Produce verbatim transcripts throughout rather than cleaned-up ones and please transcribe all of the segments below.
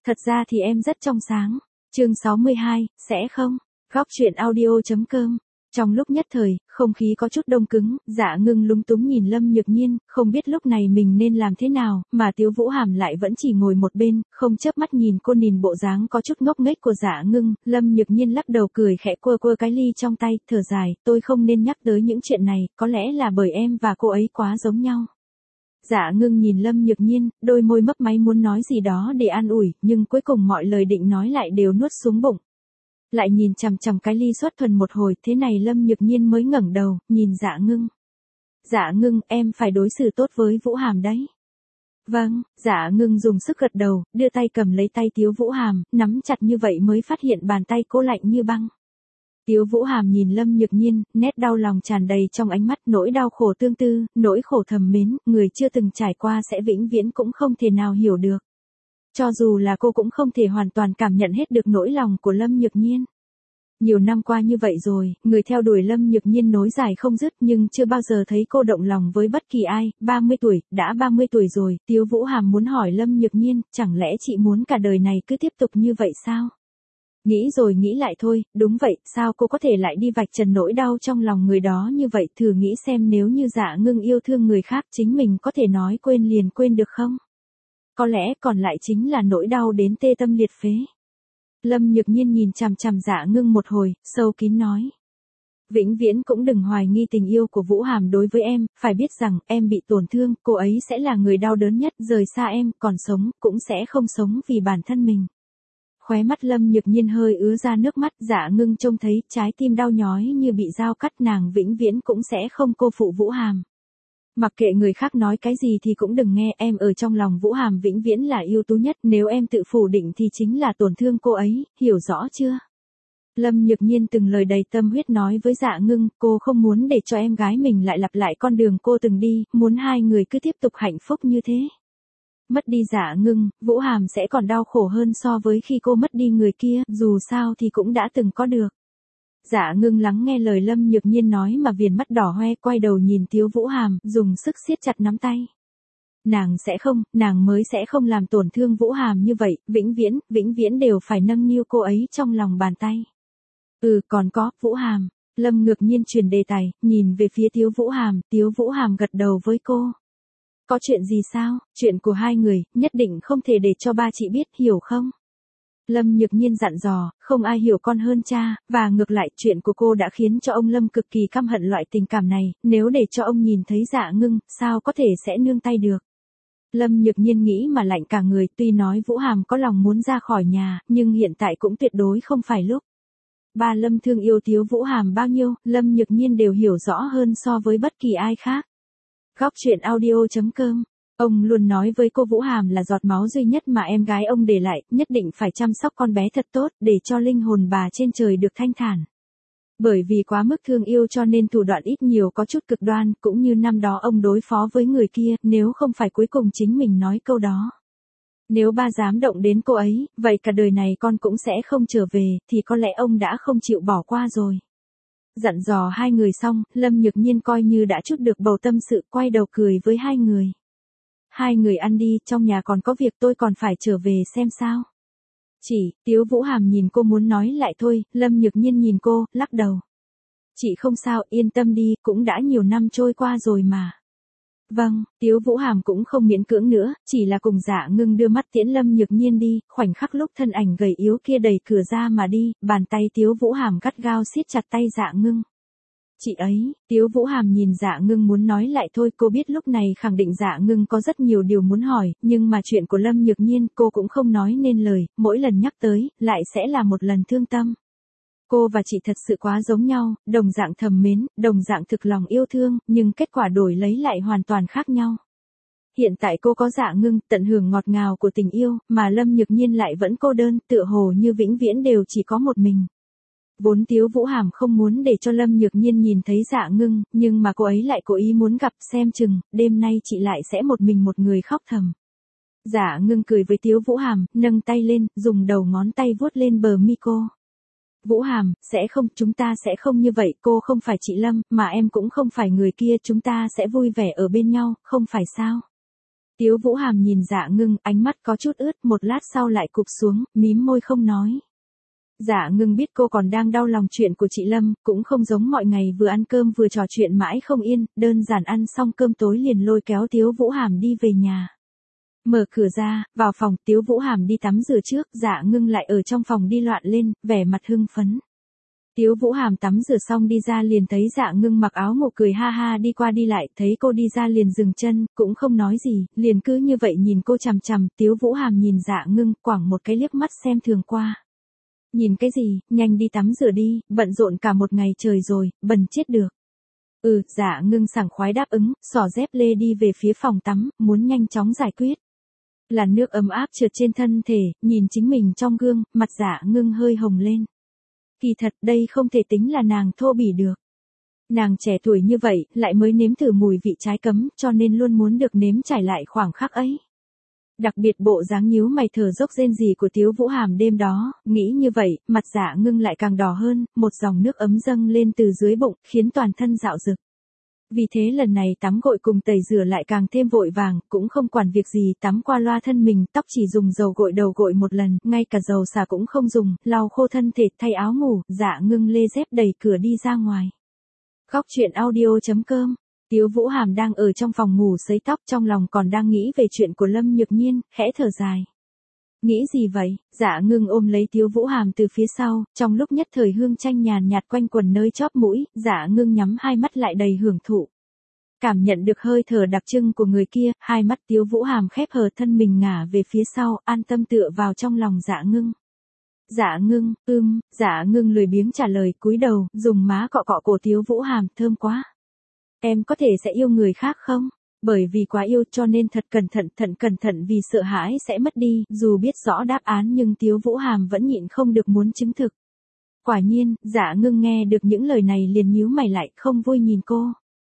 Thật ra thì em rất trong sáng. Chương sáu mươi hai, sẽ không? Góc truyện audio.com. Trong lúc nhất thời, không khí có chút đông cứng, Dạ Ngưng lúng túng nhìn Lâm Nhược Nhiên, không biết lúc này mình nên làm thế nào, mà Tiếu Vũ Hàm lại vẫn chỉ ngồi một bên, không chớp mắt nhìn cô, nhìn bộ dáng có chút ngốc nghếch của Dạ Ngưng. Lâm Nhược Nhiên lắc đầu cười khẽ, quơ quơ cái ly trong tay, thở dài, tôi không nên nhắc tới những chuyện này, có lẽ là bởi em và cô ấy quá giống nhau. Dạ Ngưng nhìn Lâm Nhược Nhiên, đôi môi mấp máy muốn nói gì đó để an ủi, nhưng cuối cùng mọi lời định nói lại đều nuốt xuống bụng. Lại nhìn chằm chằm cái ly xuất thuần một hồi, thế này Lâm Nhược Nhiên mới ngẩng đầu, nhìn Dạ Ngưng. Dạ Ngưng, em phải đối xử tốt với Vũ Hàm đấy. Vâng, Dạ Ngưng dùng sức gật đầu, đưa tay cầm lấy tay Tiếu Vũ Hàm, nắm chặt như vậy mới phát hiện bàn tay cô lạnh như băng. Tiếu Vũ Hàm nhìn Lâm Nhược Nhiên, nét đau lòng tràn đầy trong ánh mắt, nỗi đau khổ tương tư, nỗi khổ thầm mến, người chưa từng trải qua sẽ vĩnh viễn cũng không thể nào hiểu được. Cho dù là cô cũng không thể hoàn toàn cảm nhận hết được nỗi lòng của Lâm Nhược Nhiên. Nhiều năm qua như vậy rồi, người theo đuổi Lâm Nhược Nhiên nối dài không dứt, nhưng chưa bao giờ thấy cô động lòng với bất kỳ ai. ba mươi tuổi, đã ba mươi tuổi rồi, Tiếu Vũ Hàm muốn hỏi Lâm Nhược Nhiên, chẳng lẽ chị muốn cả đời này cứ tiếp tục như vậy sao? Nghĩ rồi nghĩ lại thôi, đúng vậy, sao cô có thể lại đi vạch trần nỗi đau trong lòng người đó như vậy, thử nghĩ xem nếu như Dạ Ngưng yêu thương người khác, chính mình có thể nói quên liền quên được không? Có lẽ còn lại chính là nỗi đau đến tê tâm liệt phế. Lâm Nhược Nhiên nhìn chằm chằm Dạ Ngưng một hồi, sâu kín nói. Vĩnh viễn cũng đừng hoài nghi tình yêu của Vũ Hàm đối với em, phải biết rằng, em bị tổn thương, cô ấy sẽ là người đau đớn nhất, rời xa em, còn sống, cũng sẽ không sống vì bản thân mình. Khóe mắt Lâm Nhược Nhiên hơi ứa ra nước mắt, Dạ Ngưng trông thấy, trái tim đau nhói như bị dao cắt, nàng vĩnh viễn cũng sẽ không cô phụ Vũ Hàm. Mặc kệ người khác nói cái gì thì cũng đừng nghe, em ở trong lòng Vũ Hàm vĩnh viễn là ưu tú nhất, nếu em tự phủ định thì chính là tổn thương cô ấy, hiểu rõ chưa? Lâm Nhược Nhiên từng lời đầy tâm huyết nói với Dạ Ngưng, cô không muốn để cho em gái mình lại lặp lại con đường cô từng đi, muốn hai người cứ tiếp tục hạnh phúc như thế. Mất đi Dạ Ngưng, Vũ Hàm sẽ còn đau khổ hơn so với khi cô mất đi người kia, dù sao thì cũng đã từng có được. Dạ Ngưng lắng nghe lời Lâm Nhược Nhiên nói mà viền mắt đỏ hoe, quay đầu nhìn Tiếu Vũ Hàm, dùng sức siết chặt nắm tay. Nàng sẽ không, nàng mới sẽ không làm tổn thương Vũ Hàm như vậy, vĩnh viễn, vĩnh viễn đều phải nâng niu cô ấy trong lòng bàn tay. Ừ, còn có, Vũ Hàm. Lâm Nhược Nhiên chuyển đề tài, nhìn về phía Tiếu Vũ Hàm, Tiếu Vũ Hàm gật đầu với cô. Có chuyện gì sao? Chuyện của hai người, nhất định không thể để cho ba chị biết, hiểu không? Lâm Nhược Nhiên dặn dò, không ai hiểu con hơn cha, và ngược lại, chuyện của cô đã khiến cho ông Lâm cực kỳ căm hận loại tình cảm này, nếu để cho ông nhìn thấy Dạ Ngưng, sao có thể sẽ nương tay được. Lâm Nhược Nhiên nghĩ mà lạnh cả người, tuy nói Vũ Hàm có lòng muốn ra khỏi nhà, nhưng hiện tại cũng tuyệt đối không phải lúc. Ba Lâm thương yêu Tiếu Vũ Hàm bao nhiêu, Lâm Nhược Nhiên đều hiểu rõ hơn so với bất kỳ ai khác. Góc truyện audio.com. Ông luôn nói với cô Vũ Hàm là giọt máu duy nhất mà em gái ông để lại, nhất định phải chăm sóc con bé thật tốt, để cho linh hồn bà trên trời được thanh thản. Bởi vì quá mức thương yêu cho nên thủ đoạn ít nhiều có chút cực đoan, cũng như năm đó ông đối phó với người kia, nếu không phải cuối cùng chính mình nói câu đó. Nếu ba dám động đến cô ấy, vậy cả đời này con cũng sẽ không trở về, thì có lẽ ông đã không chịu bỏ qua rồi. Dặn dò hai người xong, Lâm Nhược Nhiên coi như đã chút được bầu tâm sự, quay đầu cười với hai người. Hai người ăn đi, trong nhà còn có việc, tôi còn phải trở về xem sao. Chị, Tiếu Vũ Hàm nhìn cô muốn nói lại thôi, Lâm Nhược Nhiên nhìn cô, lắc đầu. Chị không sao, yên tâm đi, cũng đã nhiều năm trôi qua rồi mà. Vâng, Tiếu Vũ Hàm cũng không miễn cưỡng nữa, chỉ là cùng Dạ Ngưng đưa mắt tiễn Lâm Nhược Nhiên đi, khoảnh khắc lúc thân ảnh gầy yếu kia đẩy cửa ra mà đi, bàn tay Tiếu Vũ Hàm gắt gao siết chặt tay Dạ Ngưng. Chị ấy, Tiếu Vũ Hàm nhìn Dạ Ngưng muốn nói lại thôi, cô biết lúc này khẳng định Dạ Ngưng có rất nhiều điều muốn hỏi, nhưng mà chuyện của Lâm Nhược Nhiên cô cũng không nói nên lời, mỗi lần nhắc tới, lại sẽ là một lần thương tâm. Cô và chị thật sự quá giống nhau, đồng dạng thầm mến, đồng dạng thực lòng yêu thương, nhưng kết quả đổi lấy lại hoàn toàn khác nhau. Hiện tại cô có Dạ Ngưng, tận hưởng ngọt ngào của tình yêu, mà Lâm Nhược Nhiên lại vẫn cô đơn, tựa hồ như vĩnh viễn đều chỉ có một mình. Vốn Tiếu Vũ Hàm không muốn để cho Lâm Nhược Nhiên nhìn thấy Dạ Ngưng, nhưng mà cô ấy lại cố ý muốn gặp, xem chừng, đêm nay chị lại sẽ một mình một người khóc thầm. Dạ Ngưng cười với Tiếu Vũ Hàm, nâng tay lên, dùng đầu ngón tay vuốt lên bờ mi cô. Vũ Hàm, sẽ không, chúng ta sẽ không như vậy, cô không phải chị Lâm, mà em cũng không phải người kia, chúng ta sẽ vui vẻ ở bên nhau, không phải sao? Tiếu Vũ Hàm nhìn Dạ Ngưng, ánh mắt có chút ướt, một lát sau lại cụp xuống, mím môi không nói. Dạ Ngưng biết cô còn đang đau lòng chuyện của chị Lâm, cũng không giống mọi ngày vừa ăn cơm vừa trò chuyện mãi không yên, đơn giản ăn xong cơm tối liền lôi kéo Tiếu Vũ Hàm đi về nhà. Mở cửa ra, vào phòng, Tiếu Vũ Hàm đi tắm rửa trước, Dạ Ngưng lại ở trong phòng đi loạn lên, vẻ mặt hưng phấn. Tiếu Vũ Hàm tắm rửa xong đi ra liền thấy Dạ Ngưng mặc áo ngủ cười ha ha đi qua đi lại, thấy cô đi ra liền dừng chân, cũng không nói gì, liền cứ như vậy nhìn cô chằm chằm, Tiếu Vũ Hàm nhìn Dạ Ngưng, quẳng một cái liếc mắt xem thường qua. Nhìn cái gì, nhanh đi tắm rửa đi, bận rộn cả một ngày trời rồi, bần chết được. Ừ, Dạ Ngưng sảng khoái đáp ứng, xỏ dép lê đi về phía phòng tắm, muốn nhanh chóng giải quyết. Làn nước ấm áp trượt trên thân thể, nhìn chính mình trong gương, mặt Dạ Ngưng hơi hồng lên. Kỳ thật đây không thể tính là nàng thô bỉ được. Nàng trẻ tuổi như vậy, lại mới nếm thử mùi vị trái cấm, cho nên luôn muốn được nếm trải lại khoảng khắc ấy. Đặc biệt bộ dáng nhíu mày thở dốc rên rỉ của Tiếu Vũ Hàm đêm đó, nghĩ như vậy, mặt Dạ Ngưng lại càng đỏ hơn, một dòng nước ấm dâng lên từ dưới bụng, khiến toàn thân dạo rực. Vì thế lần này tắm gội cùng tẩy rửa lại càng thêm vội vàng, cũng không quản việc gì, tắm qua loa thân mình, tóc chỉ dùng dầu gội đầu gội một lần, ngay cả dầu xả cũng không dùng, lau khô thân thể, thay áo ngủ, Dạ Ngưng lê dép đẩy cửa đi ra ngoài. Góc truyện audio chấm com. Tiếu Vũ Hàm đang ở trong phòng ngủ sấy tóc, trong lòng còn đang nghĩ về chuyện của Lâm Nhược Nhiên, khẽ thở dài. Nghĩ gì vậy? Dạ Ngưng ôm lấy Tiếu Vũ Hàm từ phía sau, trong lúc nhất thời hương chanh nhàn nhạt quanh quần nơi chóp mũi, Dạ Ngưng nhắm hai mắt lại đầy hưởng thụ. Cảm nhận được hơi thở đặc trưng của người kia, hai mắt Tiếu Vũ Hàm khép hờ thân mình ngả về phía sau, an tâm tựa vào trong lòng Dạ Ngưng. Dạ Ngưng, ưm, Dạ Ngưng lười biếng trả lời, cúi đầu, dùng má cọ cọ cổ Tiếu Vũ Hàm, thơm quá. Em có thể sẽ yêu người khác không? Bởi vì quá yêu cho nên thật cẩn thận, thận cẩn thận vì sợ hãi sẽ mất đi, dù biết rõ đáp án nhưng Tiếu Vũ Hàm vẫn nhịn không được muốn chứng thực. Quả nhiên, Dạ Ngưng nghe được những lời này liền nhíu mày lại, không vui nhìn cô.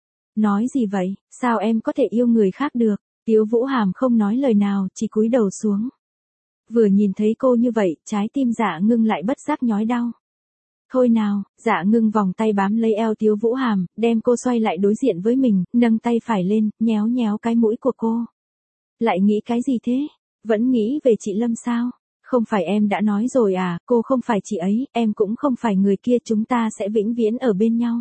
Nói gì vậy, sao em có thể yêu người khác được? Tiếu Vũ Hàm không nói lời nào, chỉ cúi đầu xuống. Vừa nhìn thấy cô như vậy, trái tim Dạ Ngưng lại bất giác nhói đau. Thôi nào, Dạ Ngưng vòng tay bám lấy eo Tiếu Vũ Hàm, đem cô xoay lại đối diện với mình, nâng tay phải lên, nhéo nhéo cái mũi của cô. Lại nghĩ cái gì thế? Vẫn nghĩ về chị Lâm sao? Không phải em đã nói rồi à, cô không phải chị ấy, em cũng không phải người kia, chúng ta sẽ vĩnh viễn ở bên nhau.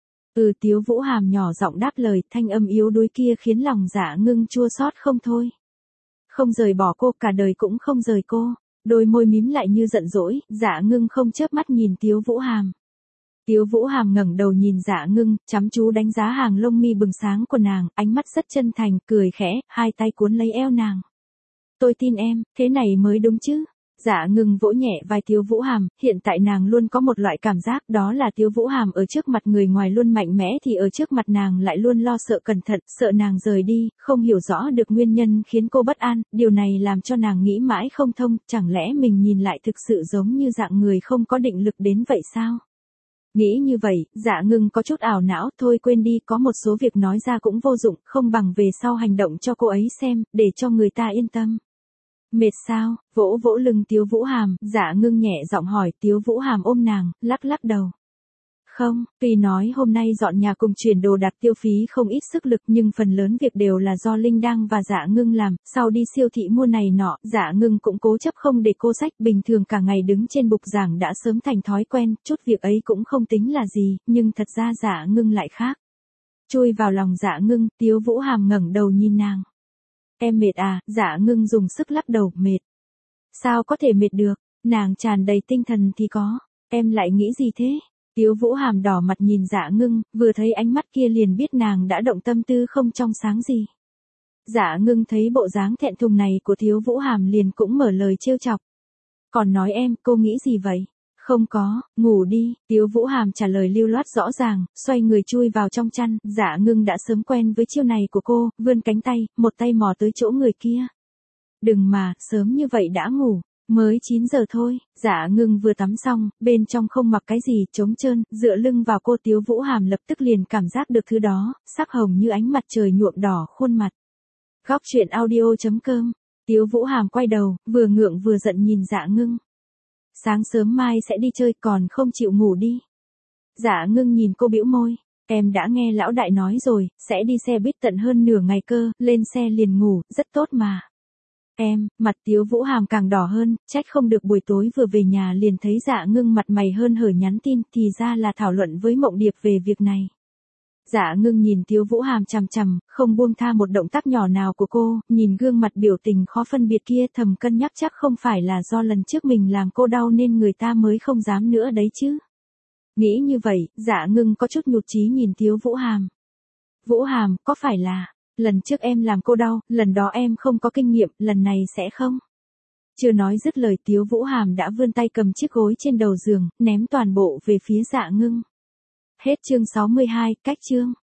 Ừ, Tiếu Vũ Hàm nhỏ giọng đáp lời, thanh âm yếu đuối kia khiến lòng Dạ Ngưng chua xót không thôi. Không rời bỏ cô, cả đời cũng không rời cô. Đôi môi mím lại như giận dỗi, Dạ Ngưng không chớp mắt nhìn Tiếu Vũ Hàm. Tiếu Vũ Hàm ngẩng đầu nhìn Dạ Ngưng, chăm chú đánh giá hàng lông mi bừng sáng của nàng, ánh mắt rất chân thành, cười khẽ, hai tay cuốn lấy eo nàng. Tôi tin em, thế này mới đúng chứ. Dạ Ngưng vỗ nhẹ vai Tiếu Vũ Hàm, hiện tại nàng luôn có một loại cảm giác, đó là Tiếu Vũ Hàm ở trước mặt người ngoài luôn mạnh mẽ thì ở trước mặt nàng lại luôn lo sợ cẩn thận, sợ nàng rời đi, không hiểu rõ được nguyên nhân khiến cô bất an, điều này làm cho nàng nghĩ mãi không thông, chẳng lẽ mình nhìn lại thực sự giống như dạng người không có định lực đến vậy sao? Nghĩ như vậy, Dạ Ngưng có chút ảo não, thôi quên đi, có một số việc nói ra cũng vô dụng, không bằng về sau hành động cho cô ấy xem, để cho người ta yên tâm. Mệt sao? Vỗ vỗ lưng Tiếu Vũ Hàm, Dạ Ngưng nhẹ giọng hỏi, Tiếu Vũ Hàm ôm nàng, lắc lắc đầu. Không, tuy nói hôm nay dọn nhà cùng chuyển đồ đạc tiêu phí không ít sức lực nhưng phần lớn việc đều là do Linh Đăng và Dạ Ngưng làm, sau đi siêu thị mua này nọ, Dạ Ngưng cũng cố chấp không để cô xách, bình thường cả ngày đứng trên bục giảng đã sớm thành thói quen, chút việc ấy cũng không tính là gì, nhưng thật ra Dạ Ngưng lại khác. Chui vào lòng Dạ Ngưng, Tiếu Vũ Hàm ngẩng đầu nhìn nàng. Em mệt à? Dạ Ngưng dùng sức lắc đầu, mệt. Sao có thể mệt được, nàng tràn đầy tinh thần thì có, em lại nghĩ gì thế? Tiếu Vũ Hàm đỏ mặt nhìn Dạ Ngưng, vừa thấy ánh mắt kia liền biết nàng đã động tâm tư không trong sáng gì. Dạ Ngưng thấy bộ dáng thẹn thùng này của Tiếu Vũ Hàm liền cũng mở lời trêu chọc. Còn nói em, cô nghĩ gì vậy? Không có, ngủ đi, Tiếu Vũ Hàm trả lời lưu loát rõ ràng, xoay người chui vào trong chăn, Dạ Ngưng đã sớm quen với chiêu này của cô, vươn cánh tay, một tay mò tới chỗ người kia. Đừng mà, sớm như vậy đã ngủ, mới chín giờ thôi, Dạ Ngưng vừa tắm xong, bên trong không mặc cái gì, trống trơn, dựa lưng vào cô Tiếu Vũ Hàm lập tức liền cảm giác được thứ đó, sắc hồng như ánh mặt trời nhuộm đỏ khuôn mặt. Góc truyện audio chấm com. Tiếu Vũ Hàm quay đầu, vừa ngượng vừa giận nhìn Dạ Ngưng. Sáng sớm mai sẽ đi chơi còn không chịu ngủ đi. Dạ Ngưng nhìn cô bĩu môi. Em đã nghe lão đại nói rồi, sẽ đi xe buýt tận hơn nửa ngày cơ, lên xe liền ngủ, rất tốt mà. Em, mặt Tiếu Vũ Hàm càng đỏ hơn, trách không được buổi tối vừa về nhà liền thấy Dạ Ngưng mặt mày hơn hở nhắn tin, thì ra là thảo luận với Mộng Điệp về việc này. Dạ Ngưng nhìn Tiếu Vũ Hàm chằm chằm, không buông tha một động tác nhỏ nào của cô, nhìn gương mặt biểu tình khó phân biệt kia thầm cân nhắc chắc không phải là do lần trước mình làm cô đau nên người ta mới không dám nữa đấy chứ. Nghĩ như vậy, Dạ Ngưng có chút nhụt chí nhìn Tiếu Vũ Hàm. Vũ Hàm, có phải là, lần trước em làm cô đau, lần đó em không có kinh nghiệm, lần này sẽ không? Chưa nói dứt lời Tiếu Vũ Hàm đã vươn tay cầm chiếc gối trên đầu giường, ném toàn bộ về phía Dạ Ngưng. Hết chương sáu mươi hai, cách chương.